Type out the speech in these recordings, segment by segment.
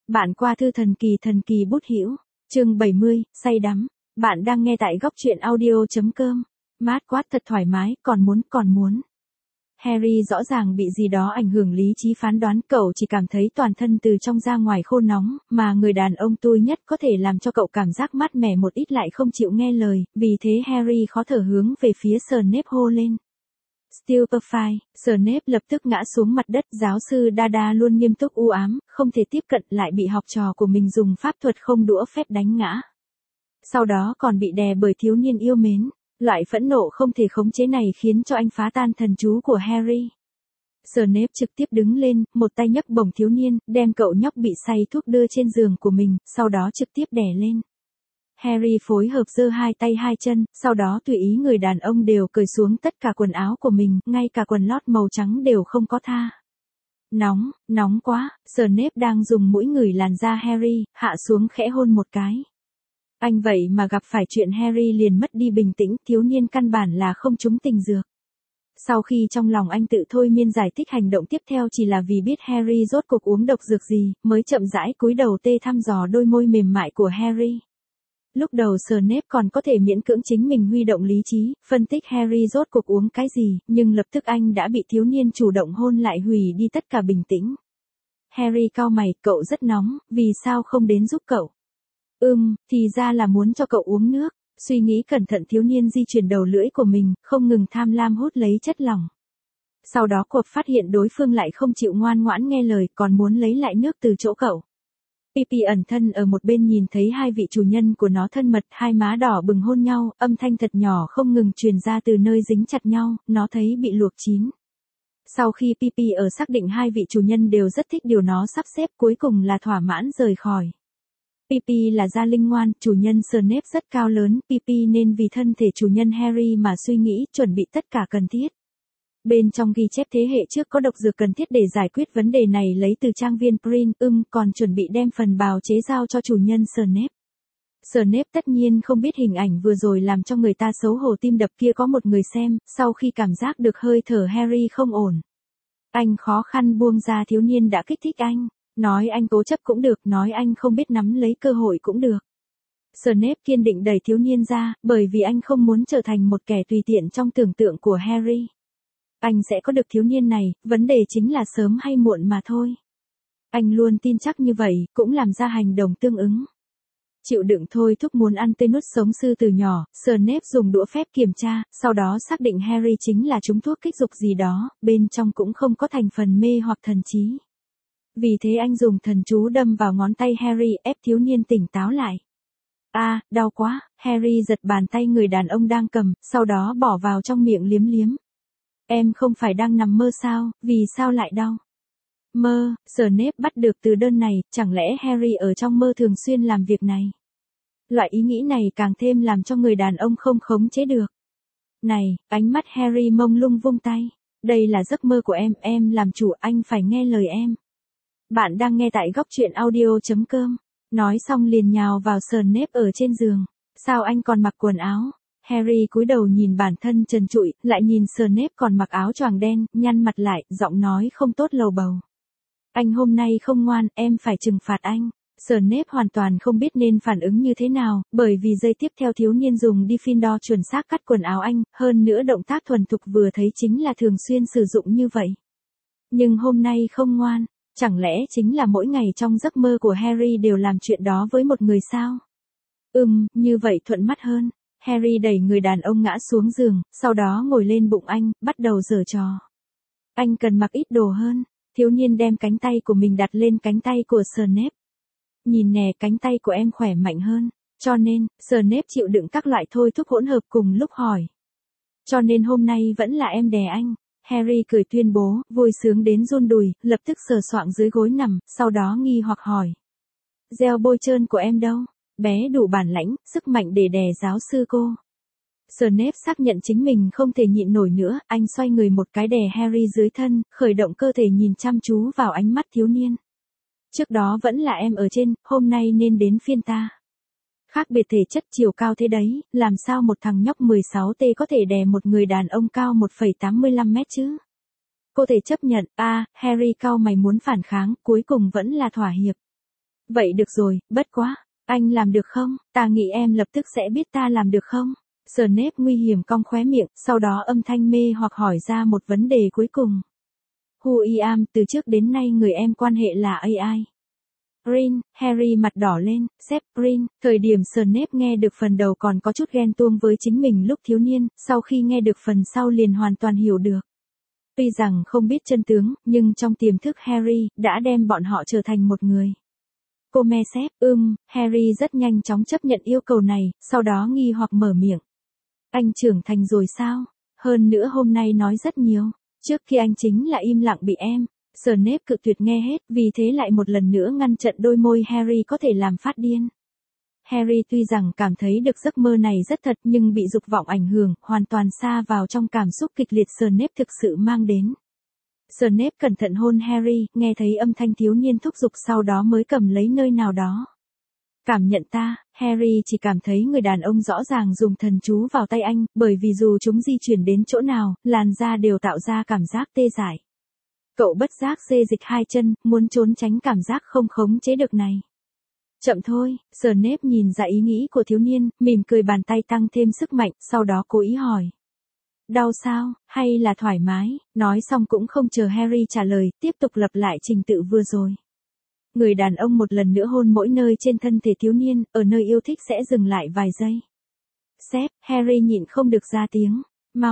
Bạn qua thư thần kỳ bút hữu, chương 70, say đắm. Bạn đang nghe tại góc truyện audio.com. Mát quát thật thoải mái, còn muốn. Harry rõ ràng bị gì đó ảnh hưởng lý trí phán đoán, cậu chỉ cảm thấy toàn thân từ trong ra ngoài khô nóng, mà người đàn ông tui nhất có thể làm cho cậu cảm giác mát mẻ một ít lại không chịu nghe lời, vì thế Harry khó thở hướng về phía Snape hô lên. Stupefy, Snape lập tức ngã xuống mặt đất, giáo sư Dada luôn nghiêm túc u ám, không thể tiếp cận lại bị học trò của mình dùng pháp thuật không đũa phép đánh ngã. Sau đó còn bị đè bởi thiếu niên yêu mến, loại phẫn nộ không thể khống chế này khiến cho anh phá tan thần chú của Harry. Snape trực tiếp đứng lên, một tay nhấc bổng thiếu niên, đem cậu nhóc bị say thuốc đưa trên giường của mình, sau đó trực tiếp đè lên. Harry phối hợp giơ hai tay hai chân, sau đó tùy ý người đàn ông đều cởi xuống tất cả quần áo của mình, ngay cả quần lót màu trắng đều không có tha. Nóng quá, Snape đang dùng mũi ngửi làn da Harry, hạ xuống khẽ hôn một cái. Anh vậy mà gặp phải chuyện Harry liền mất đi bình tĩnh, thiếu niên căn bản là không trúng tình dược. Sau khi trong lòng anh tự thôi miên giải thích hành động tiếp theo chỉ là vì biết Harry rốt cuộc uống độc dược gì, mới chậm rãi cúi đầu thăm dò đôi môi mềm mại của Harry. Lúc đầu Snape còn có thể miễn cưỡng chính mình huy động lý trí, phân tích Harry rốt cuộc uống cái gì, nhưng lập tức anh đã bị thiếu niên chủ động hôn lại hủy đi tất cả bình tĩnh. Harry cau mày, cậu rất nóng, vì sao không đến giúp cậu? Thì ra là muốn cho cậu uống nước. Suy nghĩ cẩn thận thiếu niên di chuyển đầu lưỡi của mình, không ngừng tham lam hút lấy chất lỏng. Sau đó cuộc phát hiện đối phương lại không chịu ngoan ngoãn nghe lời, còn muốn lấy lại nước từ chỗ cậu. Pipi ẩn thân ở một bên nhìn thấy hai vị chủ nhân của nó thân mật, hai má đỏ bừng hôn nhau, âm thanh thật nhỏ không ngừng truyền ra từ nơi dính chặt nhau, nó thấy bị luộc chín. Sau khi Pipi ở xác định hai vị chủ nhân đều rất thích điều nó sắp xếp, cuối cùng là thỏa mãn rời khỏi. Pipi là gia linh ngoan, chủ nhân Snape rất cao lớn, Pipi nên vì thân thể chủ nhân Harry mà suy nghĩ, chuẩn bị tất cả cần thiết. Bên trong ghi chép thế hệ trước có độc dược cần thiết để giải quyết vấn đề này lấy từ trang viên Prin, còn chuẩn bị đem phần bào chế giao cho chủ nhân Snape. Snape tất nhiên không biết hình ảnh vừa rồi làm cho người ta xấu hổ tim đập kia có một người xem, sau khi cảm giác được hơi thở Harry không ổn. Anh khó khăn buông ra thiếu niên đã kích thích anh. Nói anh cố chấp cũng được, nói anh không biết nắm lấy cơ hội cũng được. Snape kiên định đẩy thiếu niên ra, bởi vì anh không muốn trở thành một kẻ tùy tiện trong tưởng tượng của Harry. Anh sẽ có được thiếu niên này, vấn đề chính là sớm hay muộn mà thôi. Anh luôn tin chắc như vậy, cũng làm ra hành động tương ứng. Chịu đựng thôi thúc muốn ăn tê nuốt sống sư từ nhỏ, Snape dùng đũa phép kiểm tra, sau đó xác định Harry chính là trúng thuốc kích dục gì đó, bên trong cũng không có thành phần mê hoặc thần trí. Vì thế anh dùng thần chú đâm vào ngón tay Harry, ép thiếu niên tỉnh táo lại. Đau quá, Harry giật bàn tay người đàn ông đang cầm, sau đó bỏ vào trong miệng liếm liếm. Em không phải đang nằm mơ sao, vì sao lại đau? Mơ, Snape bắt được từ đơn này, chẳng lẽ Harry ở trong mơ thường xuyên làm việc này? Loại ý nghĩ này càng thêm làm cho người đàn ông không khống chế được. Này, ánh mắt Harry mông lung vung tay. Đây là giấc mơ của em làm chủ, anh phải nghe lời em. Bạn đang nghe tại góc truyện audio.com. Nói xong liền nhào vào Snape ở trên giường. Sao anh còn mặc quần áo? Harry cúi đầu nhìn bản thân trần trụi, lại nhìn Snape còn mặc áo choàng đen, nhăn mặt lại, giọng nói không tốt lầu bầu. Anh hôm nay không ngoan, em phải trừng phạt anh. Snape hoàn toàn không biết nên phản ứng như thế nào, bởi vì giây tiếp theo thiếu niên dùng Diffindor chuẩn xác cắt quần áo anh, hơn nữa động tác thuần thục vừa thấy chính là thường xuyên sử dụng như vậy. Nhưng hôm nay không ngoan. Chẳng lẽ chính là mỗi ngày trong giấc mơ của Harry đều làm chuyện đó với một người sao? Như vậy thuận mắt hơn. Harry đẩy người đàn ông ngã xuống giường, sau đó ngồi lên bụng anh, bắt đầu giở trò. Anh cần mặc ít đồ hơn. Thiếu niên đem cánh tay của mình đặt lên cánh tay của Snape. Nhìn nè, cánh tay của em khỏe mạnh hơn. Cho nên, Snape chịu đựng các loại thôi thúc hỗn hợp cùng lúc hỏi. Cho nên hôm nay vẫn là em đè anh. Harry cười tuyên bố, vui sướng đến run đùi, lập tức sờ soạng dưới gối nằm, sau đó nghi hoặc hỏi. Gel bôi trơn của em đâu? Bé đủ bản lãnh, sức mạnh để đè giáo sư cô. Snape xác nhận chính mình không thể nhịn nổi nữa, anh xoay người một cái đè Harry dưới thân, khởi động cơ thể nhìn chăm chú vào ánh mắt thiếu niên. Trước đó vẫn là em ở trên, hôm nay nên đến phiên ta. Khác biệt thể chất chiều cao thế đấy, làm sao một thằng nhóc 16T có thể đè một người đàn ông cao 1,85 mét chứ? Cô thể chấp nhận, Harry cau mày muốn phản kháng, cuối cùng vẫn là thỏa hiệp. Vậy được rồi, bất quá. Anh làm được không? Ta nghĩ em lập tức sẽ biết ta làm được không? Snape nguy hiểm cong khóe miệng, sau đó âm thanh mê hoặc hỏi ra một vấn đề cuối cùng. Who I am, từ trước đến nay người em quan hệ là AI. Rin, Harry mặt đỏ lên, sếp, Rin, thời điểm Snape nghe được phần đầu còn có chút ghen tuông với chính mình lúc thiếu niên, sau khi nghe được phần sau liền hoàn toàn hiểu được. Tuy rằng không biết chân tướng, nhưng trong tiềm thức Harry, đã đem bọn họ trở thành một người. Cô me sếp, Harry rất nhanh chóng chấp nhận yêu cầu này, sau đó nghi hoặc mở miệng. Anh trưởng thành rồi sao? Hơn nữa hôm nay nói rất nhiều. Trước khi anh chính là im lặng bị em. Snape cự tuyệt nghe hết, vì thế lại một lần nữa ngăn chặn đôi môi Harry có thể làm phát điên. Harry tuy rằng cảm thấy được giấc mơ này rất thật nhưng bị dục vọng ảnh hưởng, hoàn toàn sa vào trong cảm xúc kịch liệt Snape thực sự mang đến. Snape cẩn thận hôn Harry, nghe thấy âm thanh thiếu niên thúc giục sau đó mới cầm lấy nơi nào đó. Cảm nhận ta, Harry chỉ cảm thấy người đàn ông rõ ràng dùng thần chú vào tay anh, bởi vì dù chúng di chuyển đến chỗ nào, làn da đều tạo ra cảm giác tê dại. Cậu bất giác xê dịch hai chân, muốn trốn tránh cảm giác không khống chế được này. Chậm thôi, Snape nhìn ra ý nghĩ của thiếu niên, mỉm cười bàn tay tăng thêm sức mạnh, sau đó cố ý hỏi. Đau sao, hay là thoải mái, nói xong cũng không chờ Harry trả lời, tiếp tục lặp lại trình tự vừa rồi. Người đàn ông một lần nữa hôn mỗi nơi trên thân thể thiếu niên, ở nơi yêu thích sẽ dừng lại vài giây. Sếp, Harry nhịn không được ra tiếng.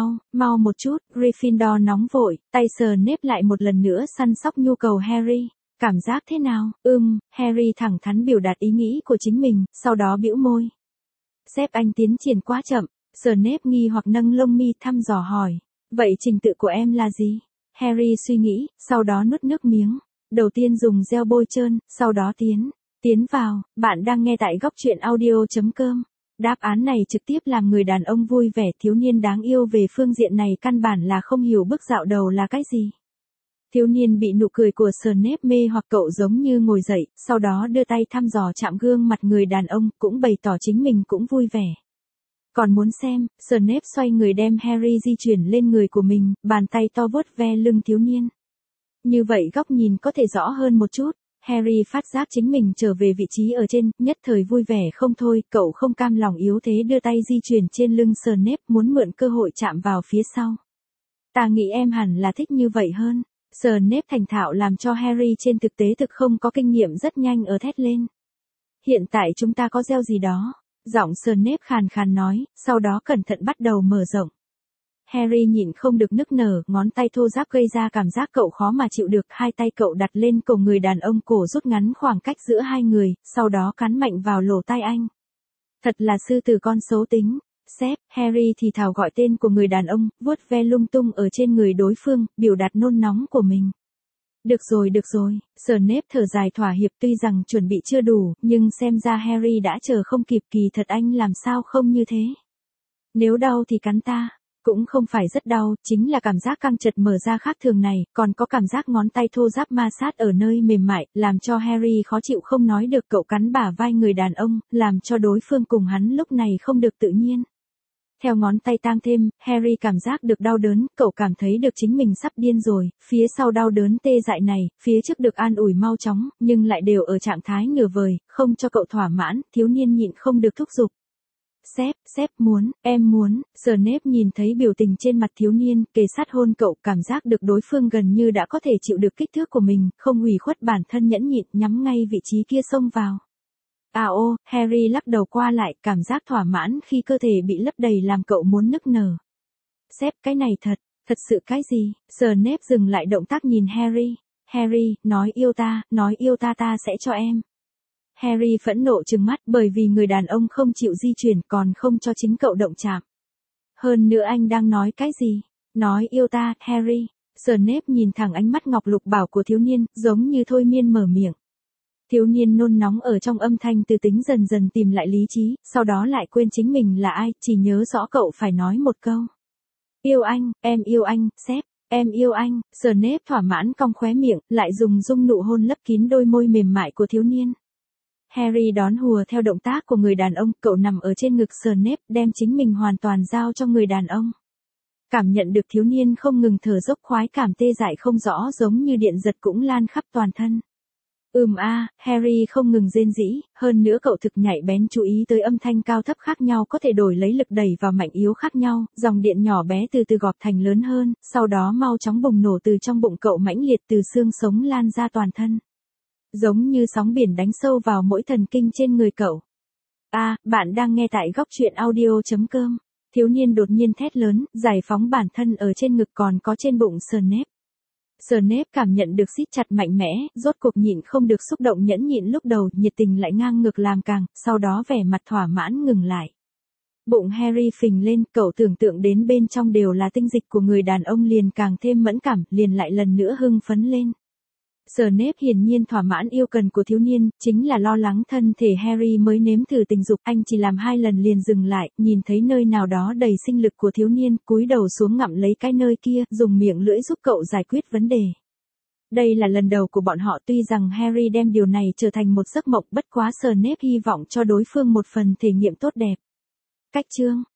Mau một chút, Gryffindor nóng vội, tay Snape lại một lần nữa săn sóc nhu cầu Harry. Cảm giác thế nào? Harry thẳng thắn biểu đạt ý nghĩ của chính mình, sau đó bĩu môi. Sếp anh tiến triển quá chậm, Snape nghi hoặc nâng lông mi thăm dò hỏi. Vậy trình tự của em là gì? Harry suy nghĩ, sau đó nuốt nước miếng. Đầu tiên dùng gel bôi trơn, sau đó tiến vào, bạn đang nghe tại góc truyện audio.com. Đáp án này trực tiếp làm người đàn ông vui vẻ thiếu niên đáng yêu về phương diện này căn bản là không hiểu bước dạo đầu là cái gì. Thiếu niên bị nụ cười của Snape mê hoặc cậu giống như ngồi dậy, sau đó đưa tay thăm dò chạm gương mặt người đàn ông, cũng bày tỏ chính mình cũng vui vẻ. Còn muốn xem, Snape xoay người đem Harry di chuyển lên người của mình, bàn tay to vuốt ve lưng thiếu niên. Như vậy góc nhìn có thể rõ hơn một chút. Harry phát giác chính mình trở về vị trí ở trên, nhất thời vui vẻ không thôi, cậu không cam lòng yếu thế đưa tay di chuyển trên lưng Snape muốn mượn cơ hội chạm vào phía sau. Ta nghĩ em hẳn là thích như vậy hơn. Snape thành thạo làm cho Harry trên thực tế thực không có kinh nghiệm rất nhanh ở thét lên. Hiện tại chúng ta có gieo gì đó. Giọng Snape khàn khàn nói, sau đó cẩn thận bắt đầu mở rộng. Harry nhịn không được nức nở, ngón tay thô ráp gây ra cảm giác cậu khó mà chịu được, hai tay cậu đặt lên cổ người đàn ông, cổ rút ngắn khoảng cách giữa hai người, sau đó cắn mạnh vào lỗ tai anh. Thật là sư tử con xấu tính. Sếp, Harry thì thào gọi tên của người đàn ông, vuốt ve lung tung ở trên người đối phương, biểu đạt nôn nóng của mình. Được rồi, Snape thở dài thỏa hiệp tuy rằng chuẩn bị chưa đủ, nhưng xem ra Harry đã chờ không kịp kỳ thật anh làm sao không như thế. Nếu đau thì cắn ta. Cũng không phải rất đau, chính là cảm giác căng chật mở ra khác thường này, còn có cảm giác ngón tay thô ráp ma sát ở nơi mềm mại, làm cho Harry khó chịu không nói được. Cậu cắn bả vai người đàn ông, làm cho đối phương cùng hắn lúc này không được tự nhiên. Theo ngón tay tang thêm, Harry cảm giác được đau đớn, cậu cảm thấy được chính mình sắp điên rồi, phía sau đau đớn tê dại này, phía trước được an ủi mau chóng, nhưng lại đều ở trạng thái nửa vời, không cho cậu thỏa mãn, thiếu niên nhịn không được thúc giục. Sếp muốn, em muốn. Snape nhìn thấy biểu tình trên mặt thiếu niên, kề sát hôn cậu, cảm giác được đối phương gần như đã có thể chịu được kích thước của mình, không ủy khuất bản thân nhẫn nhịn, nhắm ngay vị trí kia xông vào. Harry lắc đầu qua lại, cảm giác thỏa mãn khi cơ thể bị lấp đầy làm cậu muốn nức nở. Sếp, cái này thật sự cái gì? Snape dừng lại động tác nhìn Harry. Harry, nói yêu ta ta sẽ cho em. Harry phẫn nộ trừng mắt bởi vì người đàn ông không chịu di chuyển còn không cho chính cậu động chạm. Hơn nữa anh đang nói cái gì? Nói yêu ta, Harry. Snape nhìn thẳng ánh mắt ngọc lục bảo của thiếu niên, giống như thôi miên mở miệng. Thiếu niên nôn nóng ở trong âm thanh từ tính dần dần tìm lại lý trí, sau đó lại quên chính mình là ai, chỉ nhớ rõ cậu phải nói một câu. Yêu anh, em yêu anh, sếp, em yêu anh. Snape thỏa mãn cong khóe miệng, lại dùng dung nụ hôn lấp kín đôi môi mềm mại của thiếu niên. Harry đón hùa theo động tác của người đàn ông, cậu nằm ở trên ngực Snape, đem chính mình hoàn toàn giao cho người đàn ông. Cảm nhận được thiếu niên không ngừng thở dốc khoái cảm tê dại không rõ giống như điện giật cũng lan khắp toàn thân. Harry không ngừng rên rỉ, hơn nữa cậu thực nhạy bén chú ý tới âm thanh cao thấp khác nhau có thể đổi lấy lực đẩy và mạnh yếu khác nhau, dòng điện nhỏ bé từ từ gọt thành lớn hơn, sau đó mau chóng bùng nổ từ trong bụng cậu mãnh liệt từ xương sống lan ra toàn thân. Giống như sóng biển đánh sâu vào mỗi thần kinh trên người cậu. Bạn đang nghe tại góc truyện audio.com. Thiếu niên đột nhiên thét lớn, giải phóng bản thân ở trên ngực còn có trên bụng Snape. Snape cảm nhận được siết chặt mạnh mẽ, rốt cuộc nhịn không được xúc động nhẫn nhịn lúc đầu, nhiệt tình lại ngang ngược làm càng, sau đó vẻ mặt thỏa mãn ngừng lại. Bụng Harry phình lên, cậu tưởng tượng đến bên trong đều là tinh dịch của người đàn ông liền càng thêm mẫn cảm, liền lại lần nữa hưng phấn lên. Snape hiển nhiên thỏa mãn yêu cần của thiếu niên, chính là lo lắng thân thể Harry mới nếm thử tình dục, anh chỉ làm 2 lần liền dừng lại, nhìn thấy nơi nào đó đầy sinh lực của thiếu niên, cúi đầu xuống ngậm lấy cái nơi kia, dùng miệng lưỡi giúp cậu giải quyết vấn đề. Đây là lần đầu của bọn họ, tuy rằng Harry đem điều này trở thành một giấc mộng, bất quá Snape hy vọng cho đối phương một phần thể nghiệm tốt đẹp. Cách chương